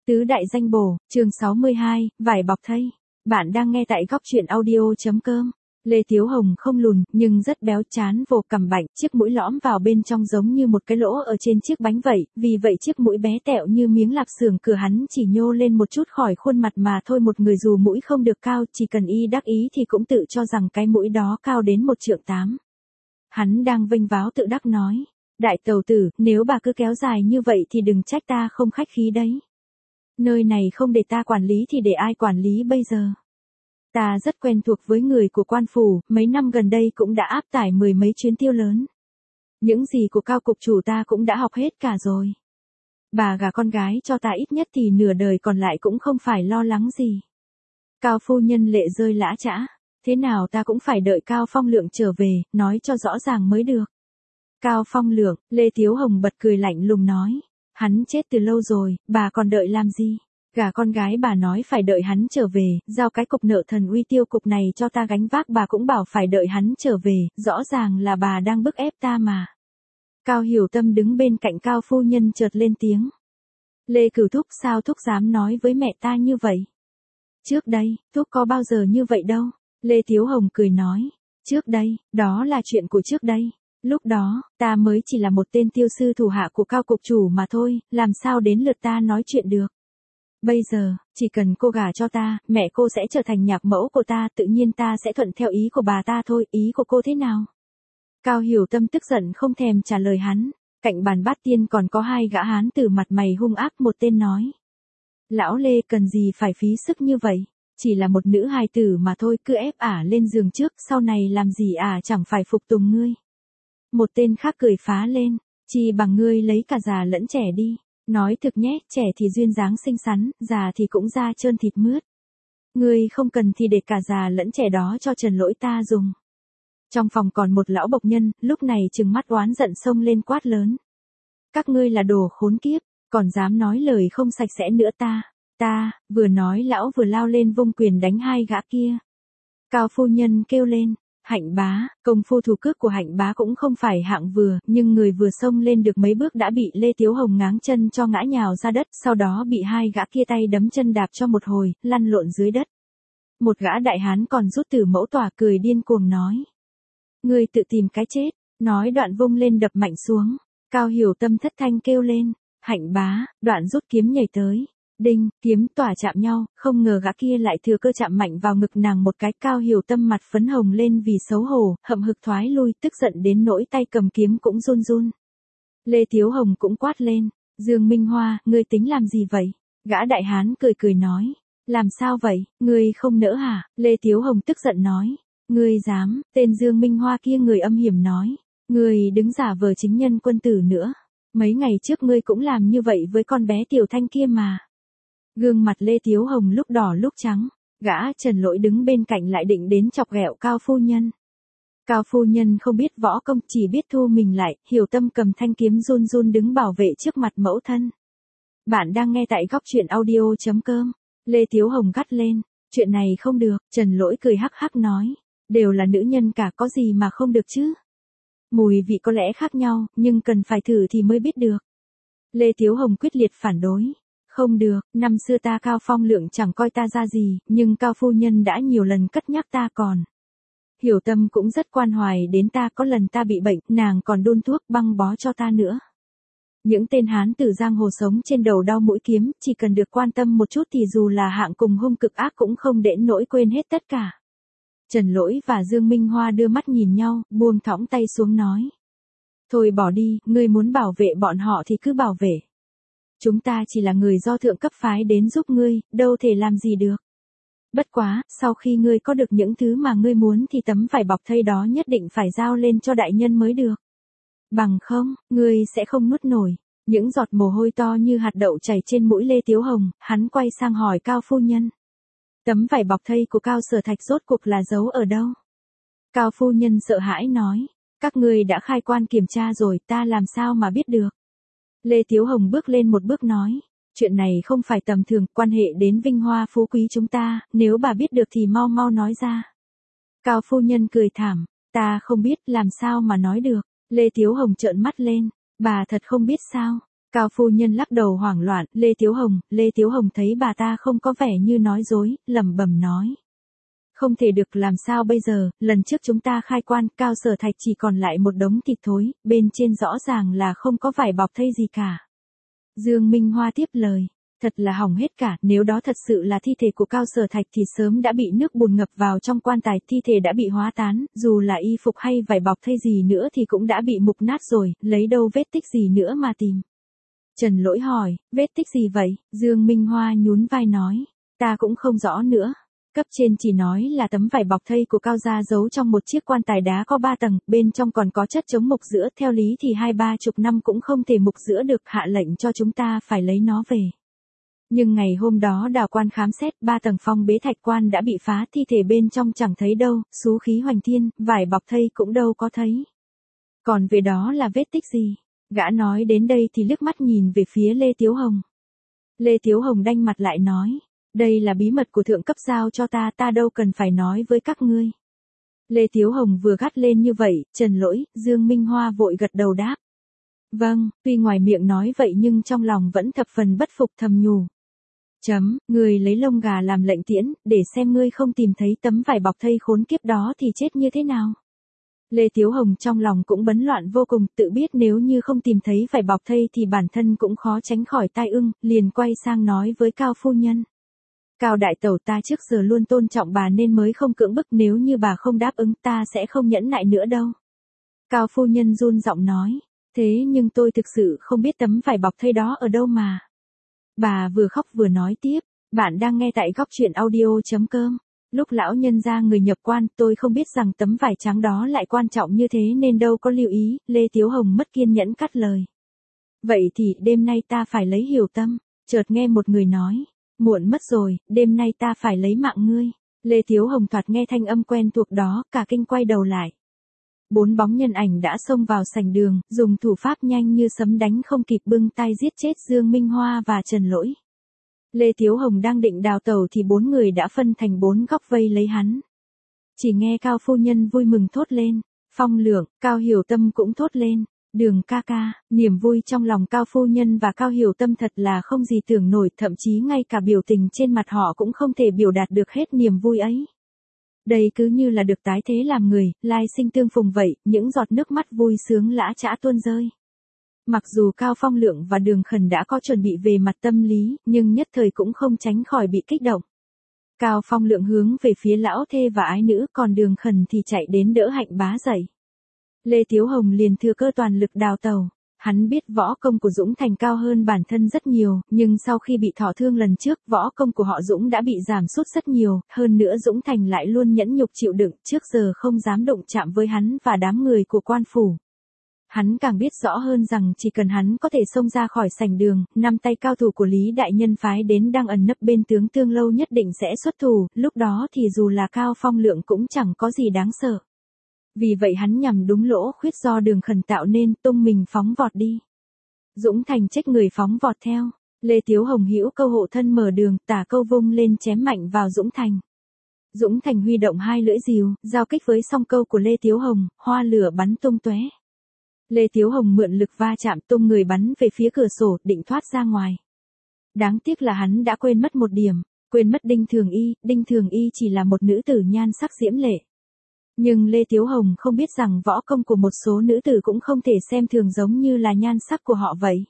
Tứ đại danh bổ, chương 62, vải bọc thây. Bạn đang nghe tại góc truyện audio.com. Lê Thiếu Hồng không lùn, nhưng rất béo, trán vô cằm bạnh, chiếc mũi lõm vào bên trong giống như một cái lỗ ở trên chiếc bánh vậy, vì vậy chiếc mũi bé tẹo như miếng lạp xưởng cửa hắn chỉ nhô lên một chút khỏi khuôn mặt mà thôi. Một người dù mũi không được cao, chỉ cần y đắc ý thì cũng tự cho rằng cái mũi đó cao đến 1,8 trượng. Hắn đang vênh váo tự đắc nói, đại tàu tử, nếu bà cứ kéo dài như vậy thì đừng trách ta không khách khí đấy. Nơi này không để ta quản lý thì để ai quản lý bây giờ? Ta rất quen thuộc với người của quan phủ, mấy năm gần đây cũng đã áp tải 10 mấy chuyến tiêu lớn. Những gì của cao cục chủ ta cũng đã học hết cả rồi. Bà gả con gái cho ta ít nhất thì nửa đời còn lại cũng không phải lo lắng gì. Cao phu nhân lệ rơi lã chã, thế nào ta cũng phải đợi Cao Phong Lượng trở về, nói cho rõ ràng mới được. Cao Phong Lượng, Lê Thiếu Hồng bật cười lạnh lùng nói. Hắn chết từ lâu rồi, bà còn đợi làm gì? Gả con gái bà nói phải đợi hắn trở về, giao cái cục nợ thần uy tiêu cục này cho ta gánh vác bà cũng bảo phải đợi hắn trở về, rõ ràng là bà đang bức ép ta mà. Cao Hiểu Tâm đứng bên cạnh Cao phu nhân chợt lên tiếng. Lê Cửu Thúc, sao Thúc dám nói với mẹ ta như vậy? Trước đây, Thúc có bao giờ như vậy đâu. Lê Thiếu Hồng cười nói. Trước đây, đó là chuyện của trước đây. Lúc đó, ta mới chỉ là một tên tiêu sư thủ hạ của Cao cục chủ mà thôi, làm sao đến lượt ta nói chuyện được. Bây giờ, chỉ cần cô gả cho ta, mẹ cô sẽ trở thành nhạc mẫu của ta, tự nhiên ta sẽ thuận theo ý của bà ta thôi, ý của cô thế nào? Cao Hiểu Tâm tức giận không thèm trả lời hắn, cạnh bàn bát tiên còn có hai gã hán tử mặt mày hung ác, một tên nói. Lão Lê cần gì phải phí sức như vậy, chỉ là một nữ hài tử mà thôi, cứ ép ả lên giường trước, sau này làm gì ả chẳng phải phục tùng ngươi. Một tên khác cười phá lên, chi bằng ngươi lấy cả già lẫn trẻ đi. Nói thực nhé, trẻ thì duyên dáng xinh xắn, già thì cũng da trơn thịt mướt. Ngươi không cần thì để cả già lẫn trẻ đó cho Trần Lỗi ta dùng. Trong phòng còn một lão bộc nhân, lúc này trừng mắt oán giận xông lên quát lớn. Các ngươi là đồ khốn kiếp, còn dám nói lời không sạch sẽ nữa ta, vừa nói lão vừa lao lên vung quyền đánh hai gã kia. Cao phu nhân kêu lên. Hạnh Bá, công phu thủ cước của Hạnh Bá cũng không phải hạng vừa, nhưng người vừa xông lên được mấy bước đã bị Lê Thiếu Hồng ngáng chân cho ngã nhào ra đất, sau đó bị hai gã kia tay đấm chân đạp cho một hồi, lăn lộn dưới đất. Một gã đại hán còn rút từ mẫu tỏa cười điên cuồng nói. Ngươi tự tìm cái chết, nói đoạn vung lên đập mạnh xuống. Cao Hiểu Tâm thất thanh kêu lên. Hạnh Bá, đoạn rút kiếm nhảy tới. Đinh, kiếm tỏa chạm nhau, không ngờ gã kia lại thừa cơ chạm mạnh vào ngực nàng một cái. Cao Hiểu Tâm mặt phấn hồng lên vì xấu hổ, hậm hực thoái lui, tức giận đến nỗi tay cầm kiếm cũng run run. Lê Thiếu Hồng cũng quát lên, Dương Minh Hoa, ngươi tính làm gì vậy? Gã đại hán cười cười nói, làm sao vậy, ngươi không nỡ hả? Lê Thiếu Hồng tức giận nói, ngươi dám? Tên Dương Minh Hoa kia người âm hiểm nói, ngươi đứng giả vờ chính nhân quân tử nữa. Mấy ngày trước ngươi cũng làm như vậy với con bé Tiểu Thanh kia mà. Gương mặt Lê Thiếu Hồng lúc đỏ lúc trắng, gã Trần Lỗi đứng bên cạnh lại định đến chọc ghẹo Cao phu nhân. Cao phu nhân không biết võ công, chỉ biết thu mình lại, Hiểu Tâm cầm thanh kiếm run run đứng bảo vệ trước mặt mẫu thân. Bạn đang nghe tại góc truyện audio.com. Lê Thiếu Hồng gắt lên, chuyện này không được. Trần Lỗi cười hắc hắc nói, đều là nữ nhân cả, có gì mà không được chứ. Mùi vị có lẽ khác nhau, nhưng cần phải thử thì mới biết được. Lê Thiếu Hồng quyết liệt phản đối. Không được, năm xưa ta Cao Phong Lượng chẳng coi ta ra gì, nhưng Cao phu nhân đã nhiều lần cất nhắc ta còn. Hiểu Tâm cũng rất quan hoài đến ta, có lần ta bị bệnh, nàng còn đun thuốc băng bó cho ta nữa. Những tên hán tử giang hồ sống trên đầu đau mũi kiếm, chỉ cần được quan tâm một chút thì dù là hạng cùng hung cực ác cũng không đến nỗi quên hết tất cả. Trần Lỗi và Dương Minh Hoa đưa mắt nhìn nhau, buông thõng tay xuống nói. Thôi bỏ đi, ngươi muốn bảo vệ bọn họ thì cứ bảo vệ. Chúng ta chỉ là người do thượng cấp phái đến giúp ngươi, đâu thể làm gì được. Bất quá, sau khi ngươi có được những thứ mà ngươi muốn thì tấm vải bọc thây đó nhất định phải giao lên cho đại nhân mới được. Bằng không, ngươi sẽ không nuốt nổi. Những giọt mồ hôi to như hạt đậu chảy trên mũi Lê Thiếu Hồng, hắn quay sang hỏi Cao phu nhân. Tấm vải bọc thây của Cao Sở Thạch rốt cuộc là giấu ở đâu? Cao phu nhân sợ hãi nói, các ngươi đã khai quan kiểm tra rồi, ta làm sao mà biết được? Lê Thiếu Hồng bước lên một bước nói, chuyện này không phải tầm thường, quan hệ đến vinh hoa phú quý chúng ta, nếu bà biết được thì mau mau nói ra. Cao phu nhân cười thảm, ta không biết, làm sao mà nói được. Lê Thiếu Hồng trợn mắt lên, bà thật không biết sao? Cao phu nhân lắc đầu hoảng loạn, Lê Tiếu Hồng thấy bà ta không có vẻ như nói dối, lẩm bẩm nói. Không thể được, làm sao bây giờ, lần trước chúng ta khai quan, Cao Sở Thạch chỉ còn lại một đống thịt thối, bên trên rõ ràng là không có vải bọc thây gì cả. Dương Minh Hoa tiếp lời, thật là hỏng hết cả, nếu đó thật sự là thi thể của Cao Sở Thạch thì sớm đã bị nước bùn ngập vào trong quan tài, thi thể đã bị hóa tán, dù là y phục hay vải bọc thây gì nữa thì cũng đã bị mục nát rồi, lấy đâu vết tích gì nữa mà tìm. Trần Lỗi hỏi, vết tích gì vậy? Dương Minh Hoa nhún vai nói, ta cũng không rõ nữa. Cấp trên chỉ nói là tấm vải bọc thây của Cao gia giấu trong một chiếc quan tài đá có 3 tầng, bên trong còn có chất chống mục giữa, theo lý thì 20-30 năm cũng không thể mục giữa được, hạ lệnh cho chúng ta phải lấy nó về. Nhưng ngày hôm đó đào quan khám xét, 3 tầng phong bế thạch quan đã bị phá, thi thể bên trong chẳng thấy đâu, xú khí hoành thiên, vải bọc thây cũng đâu có thấy. Còn về đó là vết tích gì? Gã nói đến đây thì liếc mắt nhìn về phía Lê Tiếu Hồng. Lê Tiếu Hồng đanh mặt lại nói, đây là bí mật của thượng cấp giao cho ta đâu cần phải nói với các ngươi. Lê Tiếu Hồng vừa gắt lên như vậy, Trần Lỗi, Dương Minh Hoa vội gật đầu đáp. Vâng, tuy ngoài miệng nói vậy nhưng trong lòng vẫn thập phần bất phục, thầm nhủ. Người lấy lông gà làm lệnh tiễn, để xem ngươi không tìm thấy tấm vải bọc thây khốn kiếp đó thì chết như thế nào. Lê Tiếu Hồng trong lòng cũng bấn loạn vô cùng, tự biết nếu như không tìm thấy vải bọc thây thì bản thân cũng khó tránh khỏi tai ương, liền quay sang nói với Cao phu nhân. Cao đại tẩu, ta trước giờ luôn tôn trọng bà nên mới không cưỡng bức, nếu như bà không đáp ứng ta sẽ không nhẫn nại nữa đâu. Cao phu nhân run giọng nói, thế nhưng tôi thực sự không biết tấm vải bọc thây đó ở đâu mà. Bà vừa khóc vừa nói tiếp, bạn đang nghe tại goctruyện.audio.com. Lúc lão nhân gia người nhập quan, tôi không biết rằng tấm vải trắng đó lại quan trọng như thế nên đâu có lưu ý, Lê Tiếu Hồng mất kiên nhẫn cắt lời. Vậy thì đêm nay ta phải lấy Hiểu Tâm, chợt nghe một người nói, muộn mất rồi, đêm nay ta phải lấy mạng ngươi. Lê Tiếu Hồng thoạt nghe thanh âm quen thuộc đó, cả kinh quay đầu lại. 4 bóng nhân ảnh đã xông vào sảnh đường, dùng thủ pháp nhanh như sấm đánh không kịp bưng tay giết chết Dương Minh Hoa và Trần Lỗi. Lê Tiếu Hồng đang định đào tẩu thì 4 người đã phân thành 4 góc vây lấy hắn. Chỉ nghe Cao phu nhân vui mừng thốt lên, Phong Lượng, Cao Hiểu Tâm cũng thốt lên, Đường ca ca. Niềm vui trong lòng Cao phu nhân và Cao Hiểu Tâm thật là không gì tưởng nổi, thậm chí ngay cả biểu tình trên mặt họ cũng không thể biểu đạt được hết niềm vui ấy. Đây cứ như là được tái thế làm người, lai sinh tương phùng vậy, những giọt nước mắt vui sướng lã chã tuôn rơi. Mặc dù Cao Phong Lượng và Đường Khẩn đã có chuẩn bị về mặt tâm lý, nhưng nhất thời cũng không tránh khỏi bị kích động. Cao Phong Lượng hướng về phía lão thê và ái nữ, còn Đường Khẩn thì chạy đến đỡ Hạnh Bá dậy. Lê Tiếu Hồng liền thừa cơ toàn lực đào tẩu. Hắn biết võ công của Dũng Thành cao hơn bản thân rất nhiều, nhưng sau khi bị thọ thương lần trước, võ công của họ Dũng đã bị giảm sút rất nhiều, hơn nữa Dũng Thành lại luôn nhẫn nhục chịu đựng, trước giờ không dám đụng chạm với hắn và đám người của quan phủ. Hắn càng biết rõ hơn rằng chỉ cần hắn có thể xông ra khỏi sảnh đường, 5 tay cao thủ của Lý Đại Nhân phái đến đang ẩn nấp bên tướng Tương Lâu nhất định sẽ xuất thủ, lúc đó thì dù là Cao Phong Lượng cũng chẳng có gì đáng sợ. Vì vậy hắn nhằm đúng lỗ khuyết do Đường Khẩn tạo nên, tung mình phóng vọt đi. Dũng Thành trách người phóng vọt theo. Lê Tiếu Hồng hữu câu hộ thân mở đường, tả câu vung lên chém mạnh vào Dũng Thành. Dũng Thành huy động 2 lưỡi rìu, giao kích với song câu của Lê Tiếu Hồng, hoa lửa bắn tung tóe. Lê Tiếu Hồng mượn lực va chạm tung người bắn về phía cửa sổ, định thoát ra ngoài. Đáng tiếc là hắn đã quên mất một điểm, quên mất Đinh Thường Y chỉ là một nữ tử nhan sắc diễm lệ. Nhưng Lê Tiếu Hồng không biết rằng võ công của một số nữ tử cũng không thể xem thường giống như là nhan sắc của họ vậy.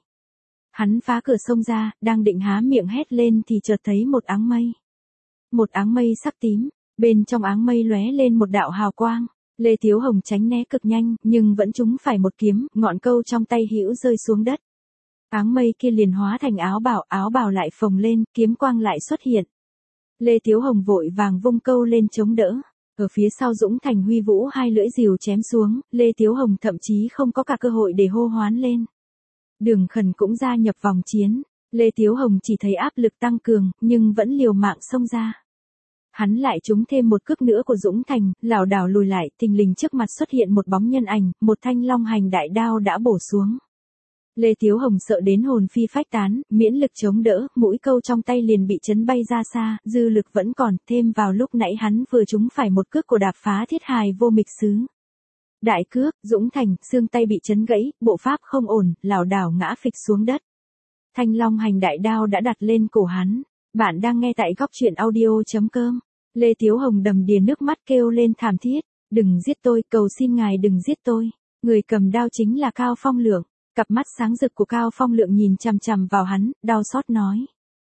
Hắn phá cửa xông ra, đang định há miệng hét lên thì chợt thấy một áng mây. Một áng mây sắc tím, bên trong áng mây lóe lên một đạo hào quang. Lê Tiếu Hồng tránh né cực nhanh, nhưng vẫn trúng phải một kiếm, ngọn câu trong tay hữu rơi xuống đất. Áng mây kia liền hóa thành áo bào lại phồng lên, kiếm quang lại xuất hiện. Lê Tiếu Hồng vội vàng vung câu lên chống đỡ. Ở phía sau Dũng Thành huy vũ 2 lưỡi rìu chém xuống, Lê Tiếu Hồng thậm chí không có cả cơ hội để hô hoán lên. Đường Khẩn cũng gia nhập vòng chiến, Lê Tiếu Hồng chỉ thấy áp lực tăng cường, nhưng vẫn liều mạng xông ra. Hắn lại trúng thêm một cước nữa của Dũng Thành, lảo đảo lùi lại, thình lình trước mặt xuất hiện một bóng nhân ảnh, một thanh long hành đại đao đã bổ xuống. Lê Tiếu Hồng sợ đến hồn phi phách tán, miễn lực chống đỡ, mũi câu trong tay liền bị chấn bay ra xa, dư lực vẫn còn, thêm vào lúc nãy hắn vừa trúng phải một cước của đạp phá thiết hài vô mịch sứ. Đại cước, Dũng Thành, xương tay bị chấn gãy, bộ pháp không ổn, lảo đảo ngã phịch xuống đất. Thanh long hành đại đao đã đặt lên cổ hắn. Bạn đang nghe tại góc truyện audio.com. Lê Tiếu Hồng đầm đìa nước mắt kêu lên thảm thiết. Đừng giết tôi, cầu xin ngài đừng giết tôi. Người cầm đao chính là Cao Phong Lượng. Cặp mắt sáng rực của Cao Phong Lượng nhìn chằm chằm vào hắn, đau xót nói.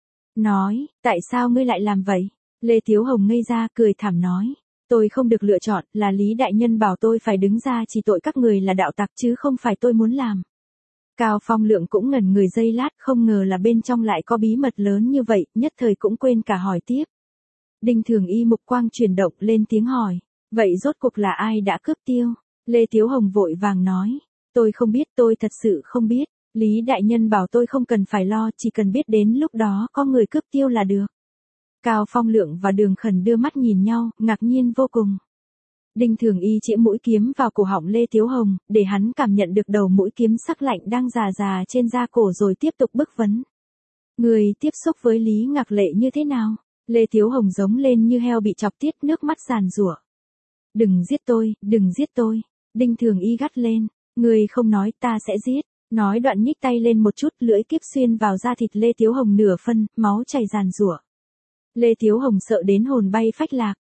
Tại sao ngươi lại làm vậy? Lê Tiếu Hồng ngây ra, cười thảm nói. Tôi không được lựa chọn, là Lý Đại Nhân bảo tôi phải đứng ra chỉ tội các người là đạo tặc chứ không phải tôi muốn làm. Cao Phong Lượng cũng ngẩn người giây lát, không ngờ là bên trong lại có bí mật lớn như vậy, nhất thời cũng quên cả hỏi tiếp. Đinh Thường Y mục quang chuyển động lên tiếng hỏi. Vậy rốt cuộc là ai đã cướp tiêu? Lê Tiếu Hồng vội vàng nói. Tôi không biết, tôi thật sự không biết. Lý Đại Nhân bảo tôi không cần phải lo, chỉ cần biết đến lúc đó có người cướp tiêu là được. Cao Phong Lượng và Đường Khẩn đưa mắt nhìn nhau, ngạc nhiên vô cùng. Đinh Thường Y chĩa mũi kiếm vào cổ họng Lê Tiếu Hồng, để hắn cảm nhận được đầu mũi kiếm sắc lạnh đang già già trên da cổ rồi tiếp tục bức vấn. Người tiếp xúc với Lý Ngạc Lệ như thế nào? Lê Tiếu Hồng giống lên như heo bị chọc tiết, nước mắt giàn giụa. Đừng giết tôi, đừng giết tôi. Đinh Thường Y gắt lên. Người không nói ta sẽ giết. Nói đoạn nhích tay lên một chút, lưỡi kiếp xuyên vào da thịt Lê Tiếu Hồng nửa phân, máu chảy giàn giụa. Lê Tiếu Hồng sợ đến hồn bay phách lạc.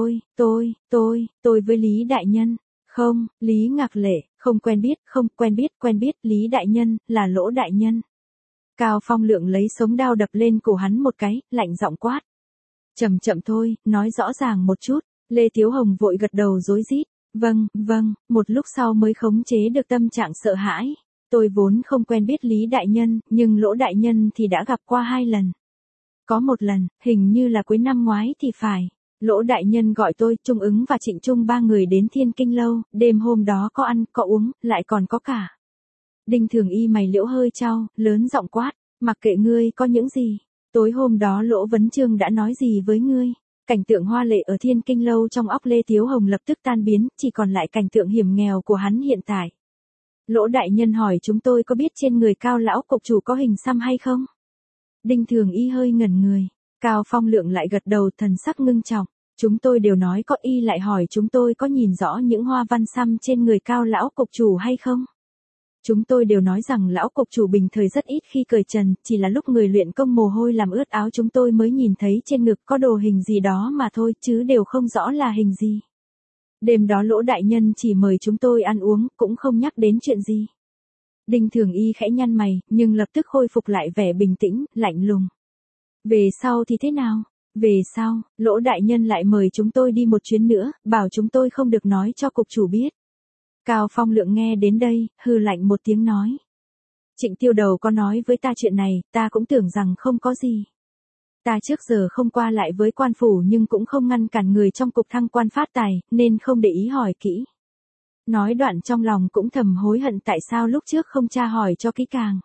Tôi với Lý Đại Nhân. Không, Lý Ngạc Lệ, không quen biết, Lý Đại Nhân, là Lỗ Đại Nhân. Cao Phong Lượng lấy sống đao đập lên cổ hắn một cái, lạnh giọng quát. Chậm thôi, nói rõ ràng một chút. Lê Tiếu Hồng vội gật đầu rối rít. Vâng, một lúc sau mới khống chế được tâm trạng sợ hãi. Tôi vốn không quen biết Lý Đại Nhân, nhưng Lỗ Đại Nhân thì đã gặp qua 2 lần. Có một lần, hình như là cuối năm ngoái thì phải. Lỗ Đại Nhân gọi tôi, Trung Ứng và Trịnh Trung 3 người đến Thiên Kinh Lâu, đêm hôm đó có ăn, có uống, lại còn có cả. Đinh Thường Y mày liễu hơi chau, lớn giọng quát, mặc kệ ngươi có những gì. Tối hôm đó Lỗ Vấn Chương đã nói gì với ngươi? Cảnh tượng hoa lệ ở Thiên Kinh Lâu trong óc Lê Tiếu Hồng lập tức tan biến, chỉ còn lại cảnh tượng hiểm nghèo của hắn hiện tại. Lỗ Đại Nhân hỏi chúng tôi có biết trên người Cao lão cục chủ có hình xăm hay không? Đinh Thường Y hơi ngẩn người. Cao Phong Lượng lại gật đầu, thần sắc ngưng trọng. Chúng tôi đều nói có, y lại hỏi chúng tôi có nhìn rõ những hoa văn xăm trên người Cao lão cục chủ hay không? Chúng tôi đều nói rằng lão cục chủ bình thời rất ít khi cởi trần, chỉ là lúc người luyện công mồ hôi làm ướt áo chúng tôi mới nhìn thấy trên ngực có đồ hình gì đó mà thôi, chứ đều không rõ là hình gì. Đêm đó Lỗ Đại Nhân chỉ mời chúng tôi ăn uống, cũng không nhắc đến chuyện gì. Đinh Thường Y khẽ nhăn mày, nhưng lập tức khôi phục lại vẻ bình tĩnh, lạnh lùng. Về sau thì thế nào? Về sau, Lỗ Đại Nhân lại mời chúng tôi đi một chuyến nữa, bảo chúng tôi không được nói cho cục chủ biết. Cao Phong Lượng nghe đến đây, hừ lạnh một tiếng nói. Trịnh Tiêu Đầu có nói với ta chuyện này, ta cũng tưởng rằng không có gì. Ta trước giờ không qua lại với quan phủ nhưng cũng không ngăn cản người trong cục thăng quan phát tài, nên không để ý hỏi kỹ. Nói đoạn trong lòng cũng thầm hối hận tại sao lúc trước không tra hỏi cho kỹ càng.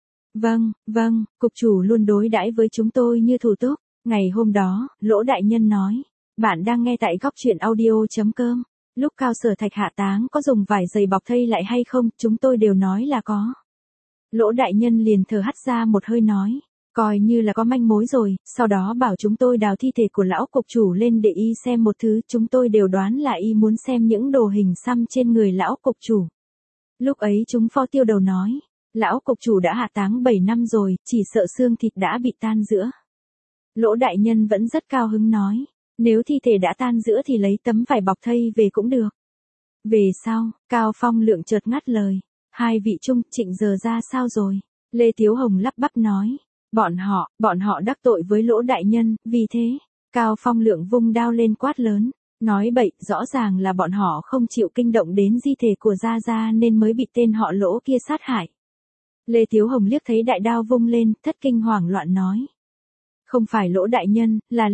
Vâng, cục chủ luôn đối đãi với chúng tôi như thủ túc. Ngày hôm đó, Lỗ Đại Nhân nói. Bạn đang nghe tại góc truyện audio.com. Lúc Cao Sở Thạch hạ táng có dùng vải dày bọc thây lại hay không, chúng tôi đều nói là có. Lỗ Đại Nhân liền thở hắt ra một hơi nói. Coi như là có manh mối rồi, sau đó bảo chúng tôi đào thi thể của lão cục chủ lên để y xem một thứ, chúng tôi đều đoán là y muốn xem những đồ hình xăm trên người lão cục chủ. Lúc ấy chúng Phó Tiêu Đầu nói. Lão cục chủ đã hạ táng 7 năm rồi, chỉ sợ xương thịt đã bị tan rữa. Lỗ Đại Nhân vẫn rất cao hứng nói. Nếu thi thể đã tan rữa thì lấy tấm vải bọc thây về cũng được. Về sau, Cao Phong Lượng chợt ngắt lời. 2 vị Trung, Trịnh giờ ra sao rồi? Lê Tiếu Hồng lắp bắp nói. Bọn họ đắc tội với Lỗ Đại Nhân, vì thế, Cao Phong Lượng vung đao lên quát lớn. Nói bậy, rõ ràng là bọn họ không chịu kinh động đến di thể của Gia Gia nên mới bị tên họ Lỗ kia sát hại. Lê Tiếu Hồng liếc thấy đại đao vung lên, thất kinh hoảng loạn nói. Không phải Lỗ Đại Nhân, là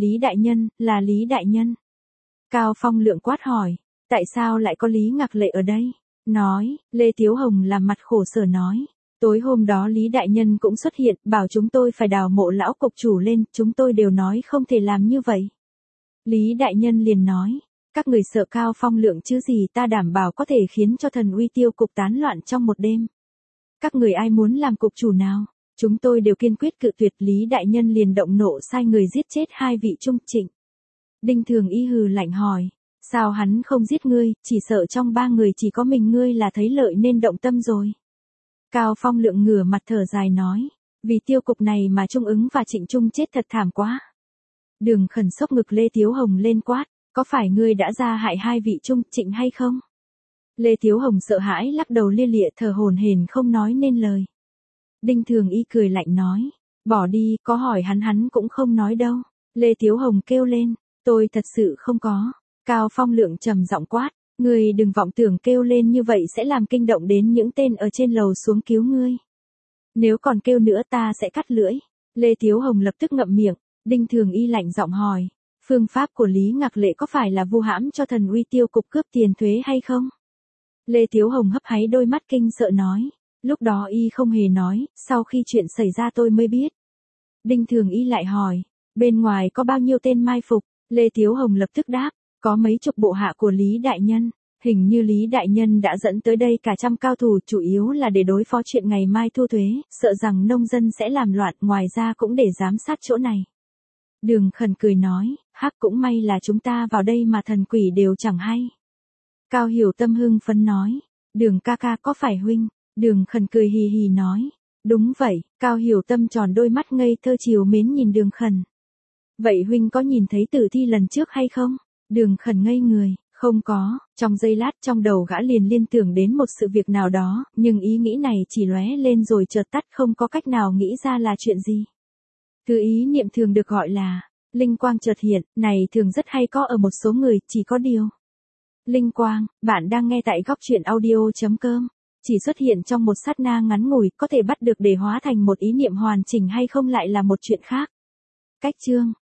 Lý Đại Nhân. Cao Phong Lượng quát hỏi, tại sao lại có Lý Ngạc Lệ ở đây? Nói, Lê Tiếu Hồng làm mặt khổ sở nói. Tối hôm đó Lý Đại Nhân cũng xuất hiện, bảo chúng tôi phải đào mộ lão cục chủ lên, chúng tôi đều nói không thể làm như vậy. Lý Đại Nhân liền nói, các người sợ Cao Phong Lượng chứ gì, ta đảm bảo có thể khiến cho thần uy tiêu cục tán loạn trong một đêm. Các người ai muốn làm cục chủ nào? Chúng tôi đều kiên quyết cự tuyệt. Lý Đại Nhân liền động nộ sai người giết chết 2 vị Trung. Trịnh. Đinh Thường Y hừ lạnh hỏi, sao hắn không giết ngươi, chỉ sợ trong 3 người chỉ có mình ngươi là thấy lợi nên động tâm rồi. Cao Phong Lượng ngửa mặt thở dài nói, Vì tiêu cục này mà Trung ứng và Trịnh Trung chết thật thảm quá. Đường Khẩn sốc ngực Lê Thiếu Hồng lên quát, có phải ngươi đã ra hại hai vị Trung, Trịnh hay không? Lê Thiếu Hồng sợ hãi lắc đầu lia lịa thở hổn hển không nói nên lời. Đinh Thường Y cười lạnh nói, bỏ đi, có hỏi hắn cũng không nói đâu. Lê Thiếu Hồng kêu lên, tôi thật sự không có. Cao Phong Lượng trầm giọng quát, ngươi đừng vọng tưởng kêu lên như vậy sẽ làm kinh động đến những tên ở trên lầu xuống cứu ngươi. Nếu còn kêu nữa ta sẽ cắt lưỡi. Lê Thiếu Hồng lập tức ngậm miệng. Đinh Thường Y lạnh giọng hỏi, phương pháp của Lý Ngạc Lệ có phải là vu hãm cho thần uy tiêu cục cướp tiền thuế hay không? Lê Thiếu Hồng hấp háy đôi mắt kinh sợ nói, lúc đó y không hề nói, sau khi chuyện xảy ra tôi mới biết. Đinh Thường Y lại hỏi, bên ngoài có bao nhiêu tên mai phục? Lê Thiếu Hồng lập tức đáp, có mấy chục bộ hạ của Lý Đại Nhân. Hình như Lý Đại Nhân đã dẫn tới đây cả trăm cao thủ, chủ yếu là để đối phó chuyện ngày mai thu thuế, sợ rằng nông dân sẽ làm loạn, ngoài ra cũng để giám sát chỗ này. Đường Khẩn cười nói, hắc cũng may là chúng ta vào đây mà thần quỷ đều chẳng hay. Cao Hiểu Tâm hưng phấn nói, Đường ca ca có phải huynh? Đường Khẩn cười hì hì nói, đúng vậy. Cao Hiểu Tâm tròn đôi mắt ngây thơ trìu mến nhìn Đường Khẩn. Vậy huynh có nhìn thấy tử thi lần trước hay không? Đường Khẩn ngây người, không có. Trong giây lát trong đầu gã liền liên tưởng đến một sự việc nào đó, nhưng ý nghĩ này chỉ lóe lên rồi chợt tắt, không có cách nào nghĩ ra là chuyện gì. Thứ ý niệm thường được gọi là linh quang chợt hiện, này thường rất hay có ở một số người, chỉ có điều. Linh quang, bạn đang nghe tại góc truyện audio.com. Chỉ xuất hiện trong một sát na ngắn ngủi, có thể bắt được để hóa thành một ý niệm hoàn chỉnh hay không lại là một chuyện khác. Cách chương